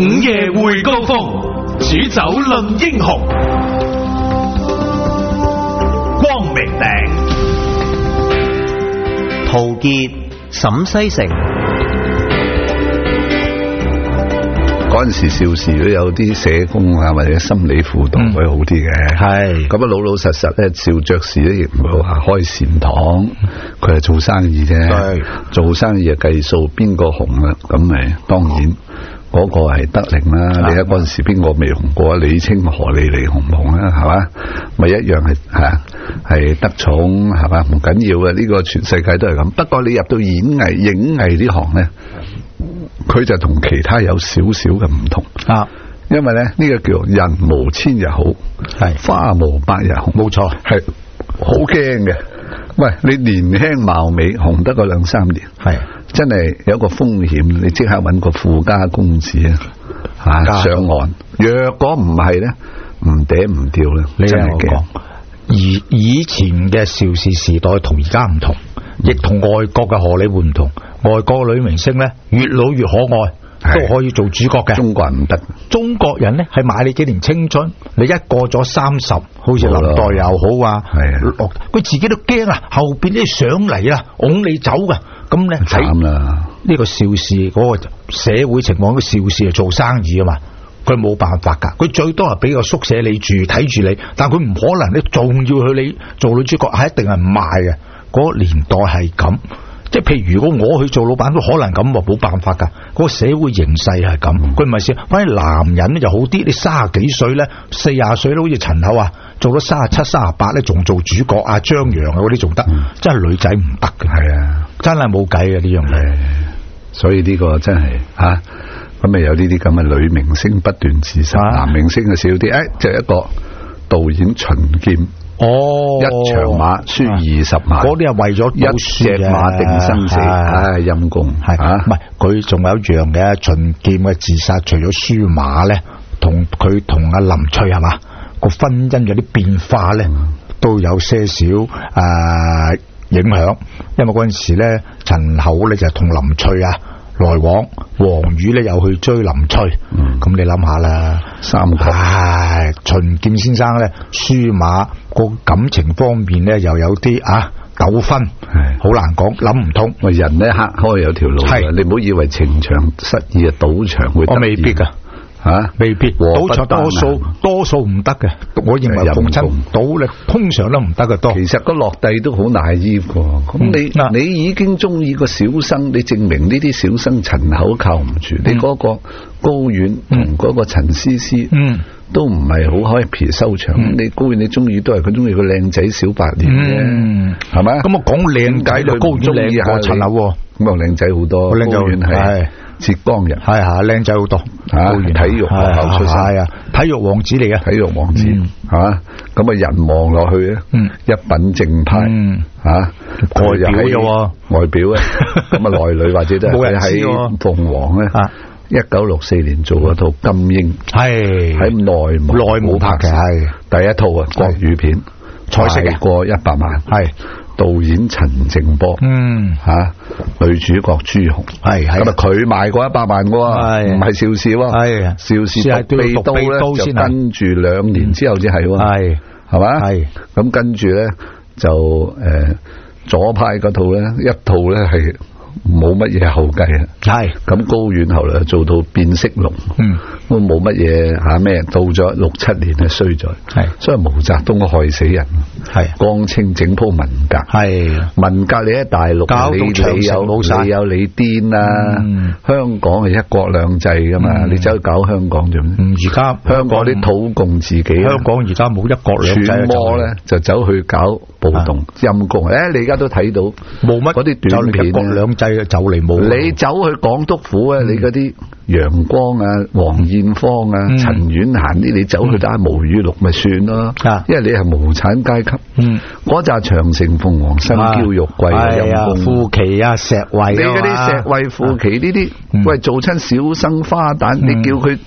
午夜會高峰，煮酒論英雄。光明頂， 陶傑、沈西城。 嗰陣時邵氏都有啲社工啊，或者心理輔導會好啲嘅。係咁啊，老老實實咧，邵爵士咧亦唔會話開善堂，佢係做生意啫。做生意啊，計數邊個紅啦，咁咪當然嗰個係得令啦。你睇嗰陣時邊個未紅過啊？李清、何莉莉紅唔紅啊？係嘛，咪一樣係得寵係嘛，唔緊要嘅。呢個全世界都係咁。不過你入到演藝、影藝呢行咧，佢就同其他有少少嘅唔同啊，因為咧呢個叫人無千日好，係花無百日紅，冇錯，係好驚嘅。喂，你年輕貌美紅得個2-3年，係真係有一個風險，你即刻搵個富家公子啊上岸。若果唔係咧，唔嗲唔掉咧，你真係驚。 而以前嘅邵氏時代同而家唔同，亦同外國嘅荷里活唔同。外國女明星咧越老越可愛，都可以做主角嘅。中國人唔得，中國人咧係買你幾年青春，你一過咗30，好似林黛又好啊，佢自己都驚啊，後邊啲上嚟啊，拱你走噶，咁咧慘啦。呢個邵氏嗰個社會情況，個邵氏係做生意啊嘛，佢冇辦法噶，佢最多係俾個宿舍你住，睇住你，但佢唔可能你仲要去你做女主角，係一定係唔賣嘅。嗰個年代係咁。即係譬如如果我去做老闆都可能咁，冇辦法噶。嗰個社會形勢係咁，佢唔係先。反而男人咧就好啲，你30幾歲咧，40歲咧，好似陳厚啊，做咗37、38咧，仲做主角啊，張揚啊嗰啲仲得，真係女仔唔得嘅。係啊，真係冇計啊呢樣嘢。 所以呢個真係吓，咁咪有呢啲咁嘅女明星不斷自殺，男明星就少啲。就一個導演秦劍。一場馬輸20萬，嗰啲係為咗一隻馬定生死，陰公係唔係？佢仲有一樣嘅，秦劍嘅自殺，除咗輸馬咧，同阿林翠係嘛個婚姻有啲變化咧，都有些少影響。因為嗰陣時咧，陳厚咧就同林翠啊來往，黃宇咧又去追林翠，咁你諗下啦，三個秦劍先生咧輸馬個感情方面咧又有啲糾紛，好難講，諗唔通。喂，人咧黑開有條路，你唔好以為情場失意啊，賭場會得意。我未必噶。未必，賭場多數唔得嘅，我認為逢親賭咧通常都唔得嘅多。其實個落地都好大意喎。咁你已經中意個小生，你證明呢啲小生陳口靠唔住。你嗰個高遠同嗰個陳思思，都唔係好happy收場。你高遠你中意都係佢中意個靚仔小白臉啫，係咪？咁我講靚仔就高遠靚過陳口，咁啊靚仔好多。高遠係浙江人，係靚仔好多，體育學校出身，係體育王子嚟嘅，體育王子咁啊人望落去咧，一品正派，外表嘅外表咧，咁啊內裏或者都係喺鳳凰咧，1964年做嗰套金鷹，係喺內幕拍嘅，係第一套啊國語片，彩色嘅，過100萬，係。導演陳靜波，女主角朱紅，係咁啊佢賣過100萬嘅，唔係邵氏喎，係邵氏獨臂刀咧就跟住2年之後先係，係嘛，係咁跟住咧就左派嗰套咧一套咧係冇乜嘢後繼啊，係咁高遠後來做到變色龍，都冇乜嘢咩，到咗6-7年咧衰咗，係所以毛澤東害死人，係江青整鋪文革，係文革你喺大陸你有你癲啦，香港係一國兩制噶嘛，你走去搞香港做咩？而家香港啲土共自己，香港而家冇一國兩制，揣摩咧就走去搞暴動陰公，你而家都睇到冇乜嗰啲短片，一國兩制就嚟冇，你走去港督府啊，你嗰啲楊光啊、黃燕芳啊、陳婉嫻啲，你走去打毛語錄咪算咯，因為你係無產階級，嗰紮長城鳳凰新嬌玉貴陰公，富奇啊、石慧，你嗰啲石慧、富奇呢啲，喂做親小生花旦，你叫佢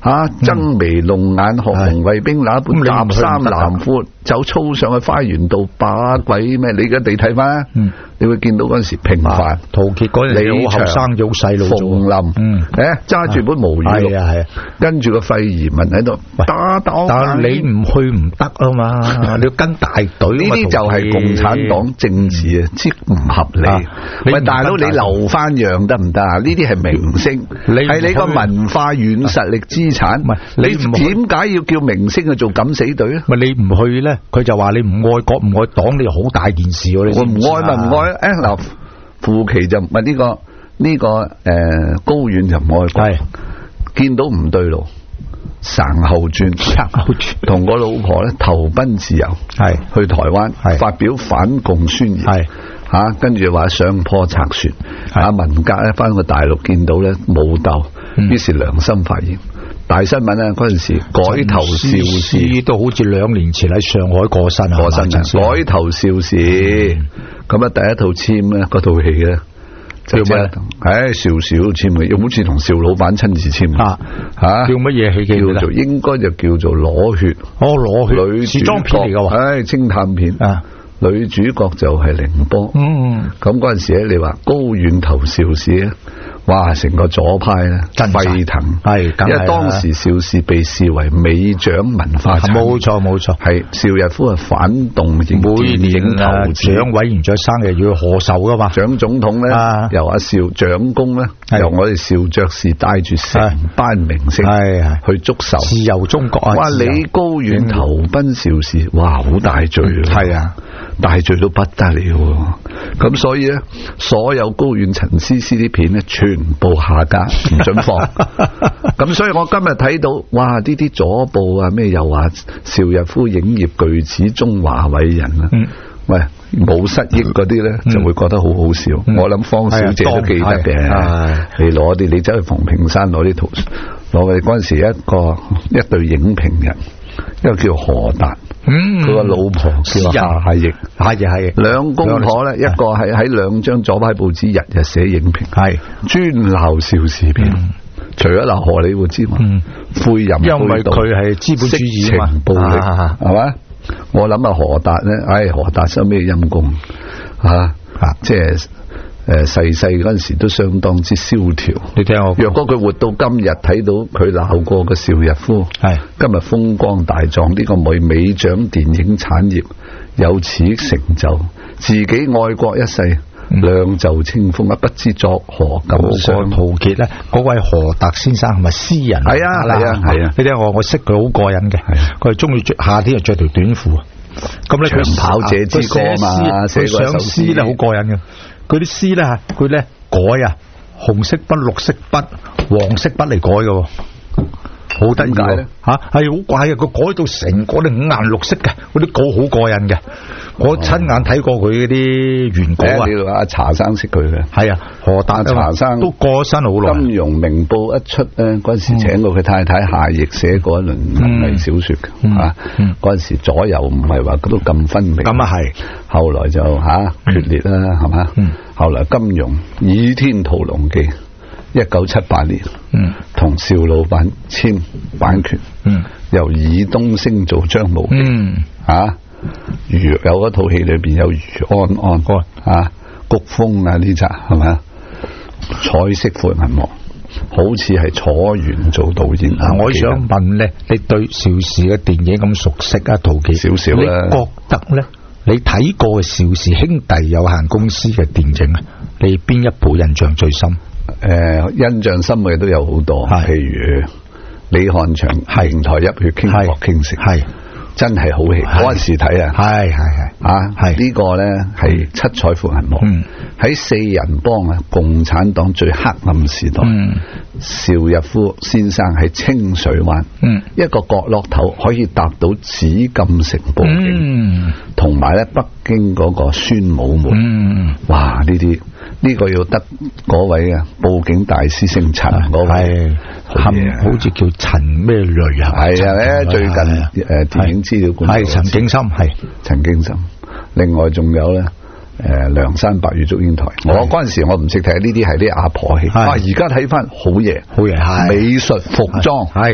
爭眉弄眼，學紅衛兵那般搭衫藍褲，就操上去花園道把鬼咩？你而家地睇翻，你會見到嗰陣時平凡。 陶傑嗰陣時好後生，好細路， 馮林，揸住本毛語錄，跟住個費爾文喺度打。 但係你唔去唔得啊嘛，你要跟大隊。 呢啲就係共產黨政治啊，之唔合理。喂，大佬，你留翻樣得唔得啊？呢啲係明星，係你個文化軟實力資產。你點解要叫明星去做敢死隊咧？ 咪你唔去咧，佢就話你唔愛國唔愛黨，你好大件事喎！ 我唔愛咪唔愛。嗱，傅奇就唔係呢個高遠就唔愛國，見到唔對路，省後轉，同個老婆咧投奔自由，去台灣發表反共宣言，跟住話上坡拆船，文革咧翻去大陸見到咧武鬥，於是良心發現。大新聞啊！嗰陣時改頭邵氏都好似2年前喺上海過身， 改頭邵氏咁啊！第一套簽咧，嗰套戲咧就咩？邵氏都簽嘅，好似同邵老闆親自簽叫乜嘢戲？ 叫做應該就叫做攞血。 攞血女時裝片嚟㗎喎， 偵探片。女主角就係凌波。咁嗰陣時咧，你話高遠投邵氏咧？哇！成個左派咧沸騰，因為當時邵氏被視為美獎文化產業，冇錯，係邵逸夫係反動型電影投獎委員長生日要賀壽噶嘛， 蔣總統咧由阿邵蔣公咧由我哋邵爵士帶住成班明星去祝壽， 自由中國啊！ 哇！李高遠投奔邵氏，哇！好大罪大罪到不得了，咁所以咧，所有高遠陳思思啲片咧，全部下架，唔准放。咁所以我今日睇到，哇！呢啲左報啊，咩又話邵逸夫影業巨子，中華偉人啊，喂，冇失憶嗰啲咧，就會覺得好好笑。我諗方小姐都記得嘅，你攞啲，你走去馮平山攞啲圖，攞佢嗰陣時一對影評人。一個叫何達，佢個老婆叫夏奕，兩公婆咧，一個係喺2張左派報紙日日寫影評，專鬧邵氏片，除咗鬧荷里活之外，誨淫賄盜，因為佢係資本主義嘛，暴力係嘛？我諗何達咧，何達收咩陰功即係。細嗰陣時都相當之蕭條，你聽我講，若果佢活到今日，睇到佢鬧過嘅邵逸夫，今日風光大壯，呢個美獎電影產業有此成就，自己愛國一世，兩袖清風啊，不知作何感想。 陶傑咧，嗰位何達先生係咪詩人？ 係啊， 你聽我識佢好過癮嘅，佢係中意夏天就着條短褲，咁咧長跑者之歌嘛， 佢上詩咧好過癮嘅。佢啲詩咧，佢咧改紅色筆、綠色筆、黃色筆嚟改嘅，好得意嘅係好怪嘅。佢改到成個5顏6色嘅，嗰啲稿好過癮嘅。我親眼睇過佢嗰啲原稿啊！ 你話阿查生識佢嘅， 何達查生都過咗身好耐。 金融明報一出咧，嗰陣時請過佢太太夏奕寫過一輪文藝小說嘅，嗰陣時左右唔係話都咁分明。 咁係， 後來就決裂啦，係嘛？後來金庸《倚天屠龍記》1978年，同邵老闆簽版權，由爾冬升做張無忌，有嗰套戲裏邊有余安安谷風呢集係咪？彩色闊銀幕，好似係楚原做導演。 我想問咧，你對邵氏嘅電影咁熟悉啊？陶傑少少啦， 你覺得咧？你睇過邵氏兄弟有限公司嘅電影啊？你邊一部印象最深？ 印象深嘅都有好多，譬如李漢祥平台泣血傾國傾城，真係好戲。嗰陣時睇呢個咧係七彩闊銀幕，喺4人幫共產黨最黑暗時代，邵逸夫先生喺清水灣，一個角落頭可以搭到紫禁城布景，同埋咧北京嗰個宣武門，哇！呢個要得嗰位布景大師姓陳嗰位，好似叫陳咩雷最近電影資料館陳景深， 陳景深。另外仲有咧梁山伯與祝英台，我嗰陣時我唔識睇呢啲係啲阿婆戲，而家睇翻好嘢，美術服裝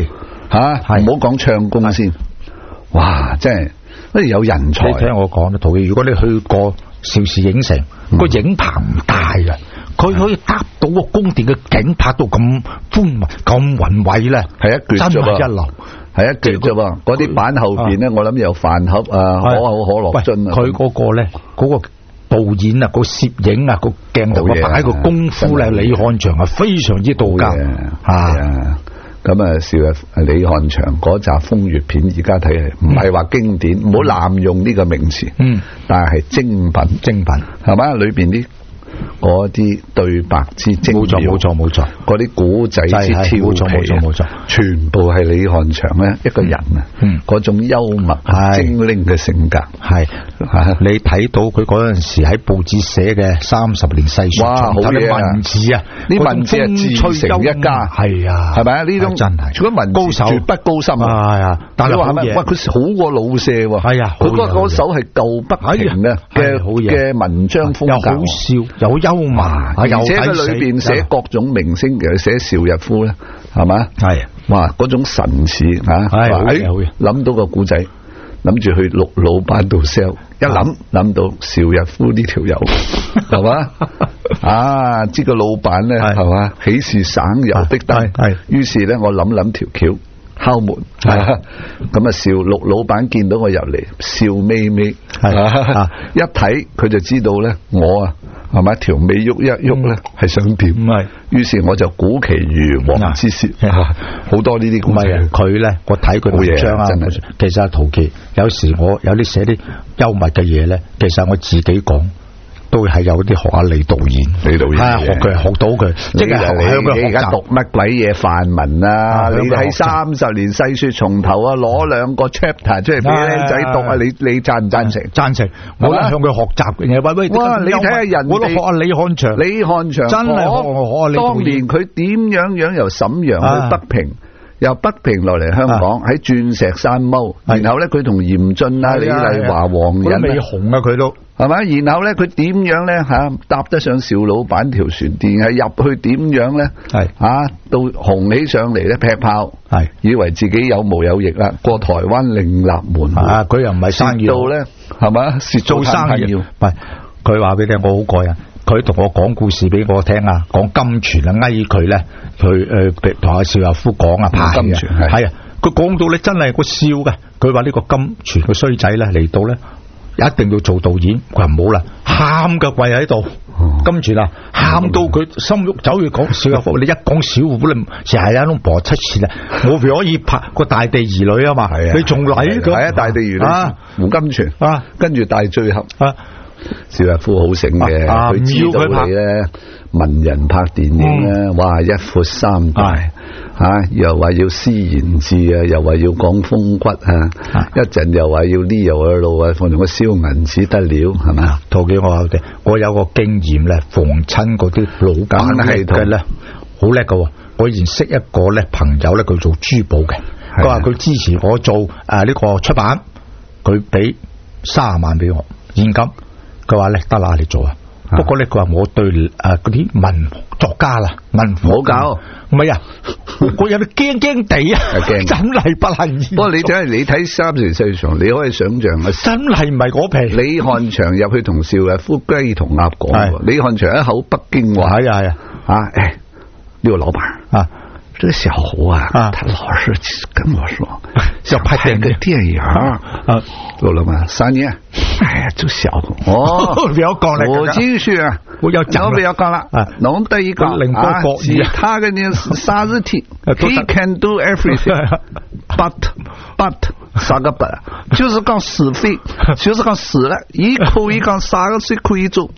唔好講唱功先，哇，真係乜有人才。 你聽我講啦，陶傑，如果你去過邵氏影城，個影棚唔大嘅，佢可以搭到個宮殿嘅景拍到咁寬宏咁宏偉咧， 係一橛啫喎， 一流。 係一橛啫喎，嗰啲板後邊咧，我諗有飯盒啊，可口可樂樽啊。 佢嗰個咧，嗰個導演啊，個攝影啊，個鏡頭啊，擺個功夫咧，李漢祥係非常之到家啊。 咁啊，邵逸李漢祥嗰集風月片，而家睇唔係話經典，唔好濫用呢個名詞。但係精品，係嘛？裏邊啲嗰啲對白之精妙， 冇錯， 嗰啲古仔之調皮，冇錯，全部係李漢祥咧一個人啊，嗰種幽默精靈嘅性格，係你睇到佢嗰陣時喺報紙寫嘅30年細說， 哇，好嘢啊！ 文字啊， 呢文字係自成一家，係啊，係咪啊？呢種真係，除咗文字絕不高深啊，係啊，但係係咪？喂，佢好過老舍喎，係啊，佢嗰首係舊北平嘅文章風格，又好笑，又幽默，而且佢裏邊寫各種明星，其實寫邵逸夫咧，係嘛？係，哇，嗰種神似啊，諗到個古仔，諗住去陸老闆度 sell， 一諗到邵逸夫呢條友，係嘛？啊，知個老闆咧，係嘛？喜事省油的燈，於是咧我諗條橋。敲門，咁啊邵陸老闆見到我入嚟，笑眯眯，一睇佢就知道咧，我啊係咪條尾喐一喐咧，係想點？於是我就鼓其如簧之舌，好多呢啲故事。 佢咧，我睇佢文章啊，其實陶傑有時我有啲寫啲幽默嘅嘢咧，其實我自己講。都係有啲學下李導演，學佢學到佢，即係向佢學習。而家讀乜鬼嘢範文啊？你喺30年細說從頭啊，攞2個 chapter 出嚟俾僆仔讀啊！你贊唔贊成？贊成。我咧向佢學習嘅嘢，喂，哇！你睇下人哋，我都學下李漢祥，真係學當年佢點樣由瀋陽去北平。由北平落嚟香港喺鑽石山踎，然後咧佢同嚴俊啊、李麗華、黃忍未紅啊，佢都係咪？然後咧佢點樣咧搭得上邵老闆條船，然係入去點樣咧？到紅起上嚟咧劈炮，以為自己有毛有翼啦，過台灣另立門戶。佢又唔係生意到咧，係嘛？做生意唔係佢話俾你聽，我好過癮。佢同我講故事俾我聽啊，講金泉啊，翳佢咧，佢同阿邵逸夫講啊，拍金泉係啊，佢講到咧真係個笑嘅。佢話呢個金泉個衰仔咧嚟到咧，一定要做導演。佢話唔好啦，喊嘅跪喺度。金泉啊，喊到佢心喐，走去講邵逸夫，你一講小胡你成日有種播出次啦，我可以拍個大地兒女啊嘛，你仲嚟係啊，大地兒女胡金泉啊，跟住大醉俠啊。邵逸夫好醒嘅，佢知道你咧文人拍電影咧，哇，一闊三大又話要詩言志啊，又話要講風骨啊，一陣又話要呢又去路啊，放住個燒銀紙得了，係咪？陶傑，我有個經驗咧，逢親嗰啲老闆係嘅咧，好叻㗎。我以前識一個咧朋友咧，佢做珠寶嘅，佢話佢支持我做呢個出版，佢俾30萬俾我現金。佢話咧得啦，你做啊。不過咧，佢話我對嗰啲文作家啦，文唔好搞，唔係啊，我有啲驚地啊，真係不能言。不過你真係你睇30年細說，你可以想象啊，真係唔係嗰皮。李漢祥入去同邵逸夫雞同鴨講，李漢祥一口北京話，係啊，呢個老闆啊。這個小胡啊，他老是跟我說要拍個電影做了嗎？3年，哎呀，就小胡不要講了，我繼續啊，我不要講了弄得一個其他嘅呢啥事體 ，He can do everything，but 啥個 but， 就是講死飛，就是講死了，一口一講啥個事可以做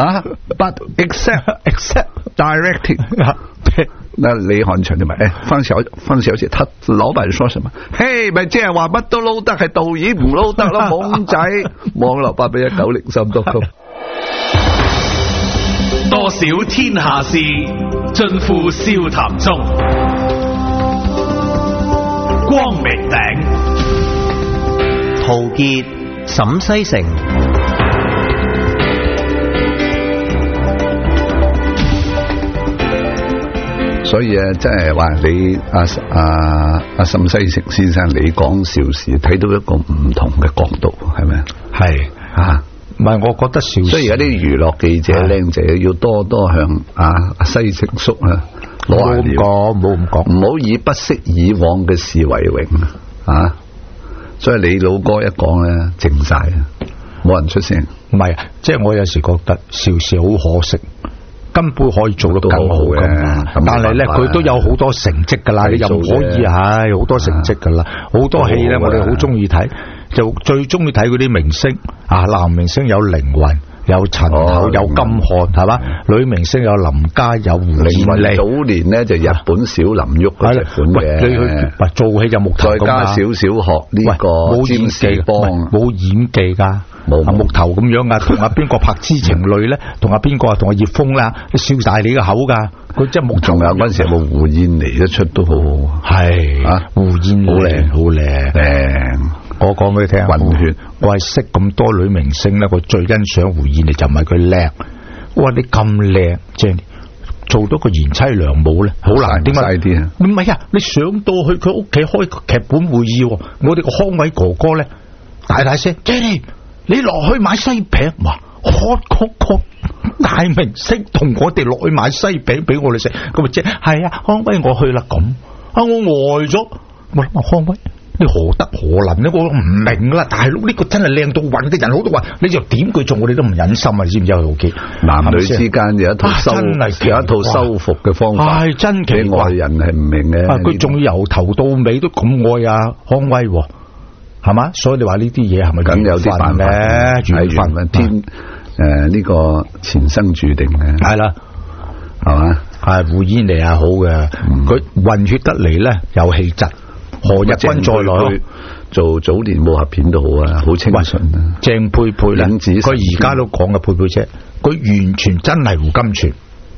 but except directing。那李漢祥就問：方小姐，他老闆說什麼？嘿，咪即係話乜都撈得，係導演唔撈得咯，懵仔。網絡8819036.com。 多少天下事，盡付笑談中。光明頂， 陶傑、沈西城。 所以啊，真係話你阿沈西城先生，你講邵氏睇到一個唔同嘅角度，係咪？ 係啊，唔係我覺得邵氏， 所以而家啲娛樂記者靚仔要多多向阿西城叔啊攞下料， 冇咁講， 唔好以不識以往嘅事為榮啊！所以你老哥一講咧，靜晒，冇人出聲。 唔係，即係我有時覺得邵氏好可惜。根本可以做得更好嘅，但係咧佢都有好多成績噶啦，你又唔可以係好多成績噶啦，好多戲咧我哋好中意睇，就最中意睇嗰啲明星啊，男明星有凌雲、有陳厚、有金漢，係嘛？女明星有林嘉、有胡燕妮。 早年咧就日本小林旭嗰隻款嘅， 你去做戲就木頭咁啊， 再加少少學呢個冇演技，冇演技噶。木頭咁樣啊，同阿邊個拍知情侶咧？同阿邊個啊？同阿葉楓啦，笑大你個口噶，佢真係木頭。仲有嗰陣時有冇胡燕妮一出都好好，係啊，胡燕妮好靚，好靚。我講俾你聽，混血，我係識咁多女明星咧，我最欣賞胡燕妮就唔係佢靚，哇！你咁靚，即係做到個賢妻良母咧，好難點解？唔係啊，你上到去佢屋企開劇本會議，我哋個康偉哥哥咧大大聲 ，Jenny。你落去買西餅，哇！大明星同我哋落去買西餅俾我哋食，咁咪即係啊！康威我去啦，咁啊我呆咗，我諗康威你何德何能咧？我唔明啦，大佬呢個真係靚到暈嘅人好多話，你就點佢做我哋都唔忍心啊！你知唔知啊？屋企男女之間有一套修復嘅方法，係真奇怪，外人係唔明嘅。 佢仲要由頭到尾都咁愛啊康威。係嘛？所以你話呢啲嘢係咪咁有啲辦法咧？緣分天呢個前生注定嘅， 係啦， 係嘛？ 係胡燕妮係好嘅，佢混血得嚟咧有氣質。何日君再來做早年武俠片都好啊，好清純啊。 鄭佩佩咧，佢而家都講嘅佩佩姐，佢完全真係胡金銓。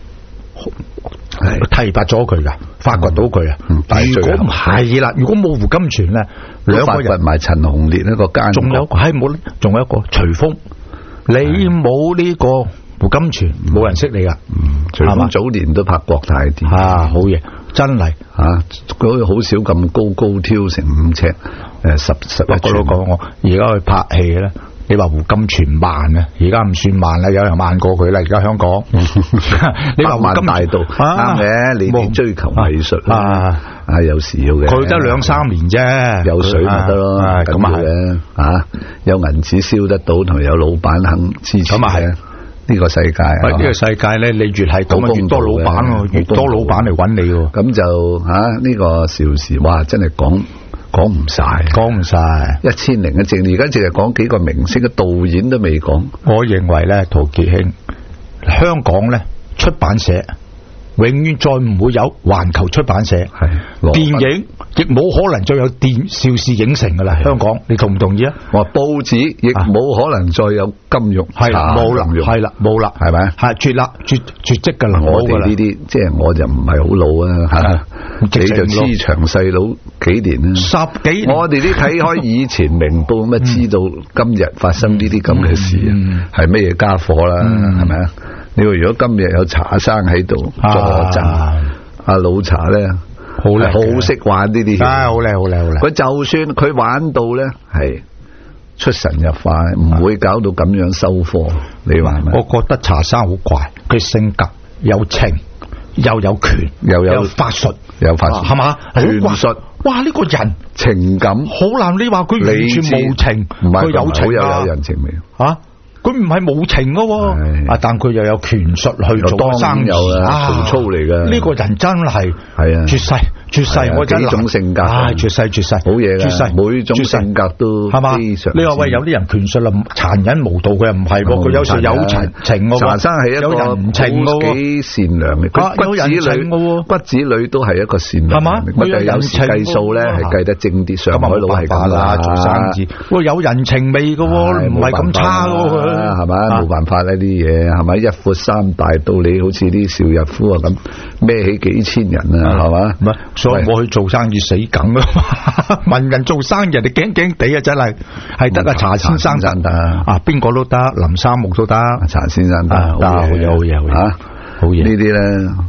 提拔咗佢噶，發掘到佢啊！如果唔係啦，如果冇胡金銓咧，兩個人發掘埋陳鴻烈一個奸， 仲有係冇，仲有一個徐峰，你冇呢個胡金銓，冇人識你噶。 徐峰早年都拍國泰電影啊，好嘢，真係啊，佢好少咁高挑成5尺11 我都講我而家去拍戲咧。你話胡金銓慢啊，而家唔算慢啦，有人慢過佢啦。而家香港，你話胡金大道啱嘅，你哋追求藝術啊，有時要嘅。 佢得2-3年啫， 有水咪得咯，咁啊嘅啊，有銀紙燒得到，同埋有老闆肯支持。咁啊係啊，呢個世界呢個世界咧，你越係咁越多老闆，越多老闆嚟揾你。 咁就呢個邵氏，哇，真係講唔晒，1001正，而家淨係講幾個明星嘅導演都未講。 我認為咧，陶傑兄，香港咧出版社永遠再唔會有環球出版社，電影亦冇可能再有邵氏影城噶啦。香港，你同唔同意啊？ 我話報紙亦冇可能再有金庸， 係冇啦，係啦，冇啦， 係咪？ 係絕啦，絕跡噶啦。 我哋呢啲即係我就唔係好老啊吓。你就黐長細佬幾年啦，10幾年。我哋啲睇開以前明報咁啊，知道今日發生呢啲咁嘅事係咩嘢家伙啦，係咪啊？你話如果今日有茶生喺度坐鎮，阿老茶咧好叻，好識玩呢啲嘢， 好叻，好叻，好叻。 佢就算佢玩到咧係出神入化，唔會搞到咁樣收貨。你話係咪？ 我覺得茶生好怪，佢性格有情。又有權，又有法術，係嘛？ 權術， 哇！呢個人情感好難，你話佢完全無情，佢有情啊？ 有人情味啊？佢唔係冇情噶，但佢又有權術去做生意啊！曹操嚟嘅呢個人真係絕世。絕世，我真係種性格， 絕世好嘢啦！絕世每種性格都係嘛？你話喂，有啲人權術啦，殘忍無道，佢又唔係，佢有時有情。 茶生係一個人情， 幾善良嘅，佢骨子裏都係一個善良。係嘛？佢有時計數咧，係計得精啲。上海佬係咁啦， 做生意，喂，有人情味噶，唔係咁差噶， 係嘛？冇辦法呢啲嘢，係咪？一闊三大道理，好似啲邵逸夫啊咁，孭起幾千人啊，係嘛？ 所以我去做生意死梗啊嘛，文人做生意人哋驚驚地啊，真係係得啊茶先生得啊，邊個都得，林三木都得， 茶先生得， 好嘢，好嘢， 好嘢呢啲咧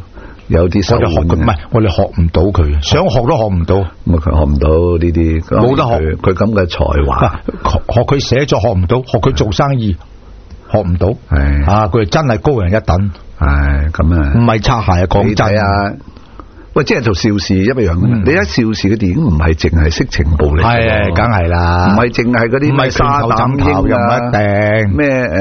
有啲手腕嘅。 唔係，我哋學唔到佢，想學都學唔到。 咁佢學唔到呢啲， 冇得學。 佢咁嘅才華， 學佢寫作學唔到，學佢做生意學唔到。 係啊，佢哋真係高人一等。 係咁啊， 唔係擦鞋啊，講真啊。喂，即係做邵氏一樣嘅。你睇邵氏嘅電影唔係淨係色情暴力， 係梗係啦， 唔係淨係嗰啲咩沙膽英又唔一定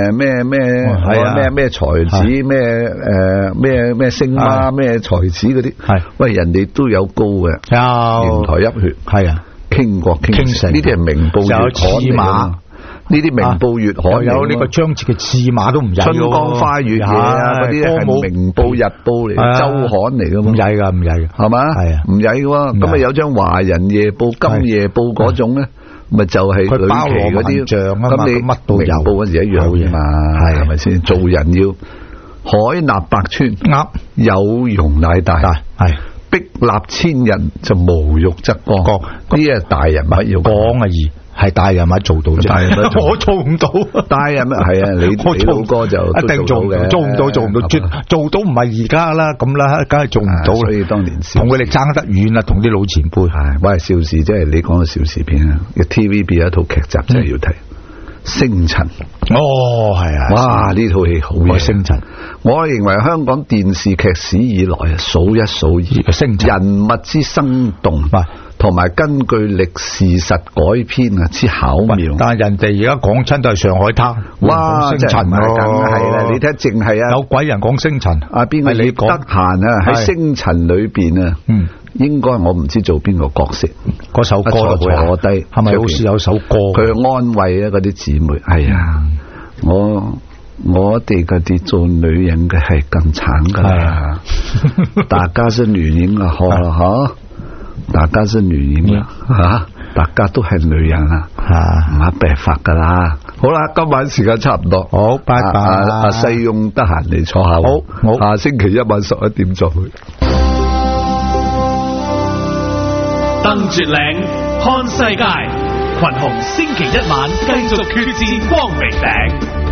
咩才子咩星媽咩才子嗰啲，係喂人哋都有高嘅，瀛台泣血係啊，傾國傾城呢啲係明報月刊。呢啲明報月刊有呢個章節嘅刺馬都唔曳， 春江花月夜啊嗰啲係明報日報嚟，周刊嚟噶嘛， 唔曳噶，唔曳係嘛，係啊，唔曳噶，咁啊有張華人夜報、今夜報嗰種咧，咪就係呂奇嗰啲，咁你乜都有，明報嗰時一樣嘅嘛，係咪先？做人要海納百川，有容乃大，係壁立千人就無欲則剛，呢啲係大人物要講啊易。係大人物做到啫，我做唔到。 大人物係啊，你老哥就一定做嘅，做唔到，做到唔係而家啦，咁啦，梗係做唔到。 所以當年同佢哋爭得遠啦，同啲老前輩。 係，喂，邵氏即係你講嘅邵氏片啊，TVB 有一套劇集真係要睇，《星塵》。 哦，係啊， 哇，呢套戲好嘢，《 星塵》。我認為香港電視劇史以來數一數二嘅星塵， 人物之生動。同埋根據歷事實改編啊，之巧妙。 但係人哋而家講親都係上海灘， 哇！ 星塵梗係啦，你睇淨係啊， 有鬼人講星塵。 啊，邊個葉德嫻啊？喺星塵裏邊啊，應該我唔知做邊個角色。 嗰首歌就坐低， 係咪好似有首歌？ 佢安慰啊嗰啲姊妹。係啊，我哋嗰啲做女人嘅係更慘噶啦，大家是女人啊，好啦吓。大家是女人啦，吓，大家都係女人啦，唔係辦法噶啦。好啦，今晚時間差唔多， 好，拜拜。 阿世用得閒嚟坐下，好，下星期一晚11點再去。 登絕嶺看世界，群雄星期一晚繼續決戰光明頂。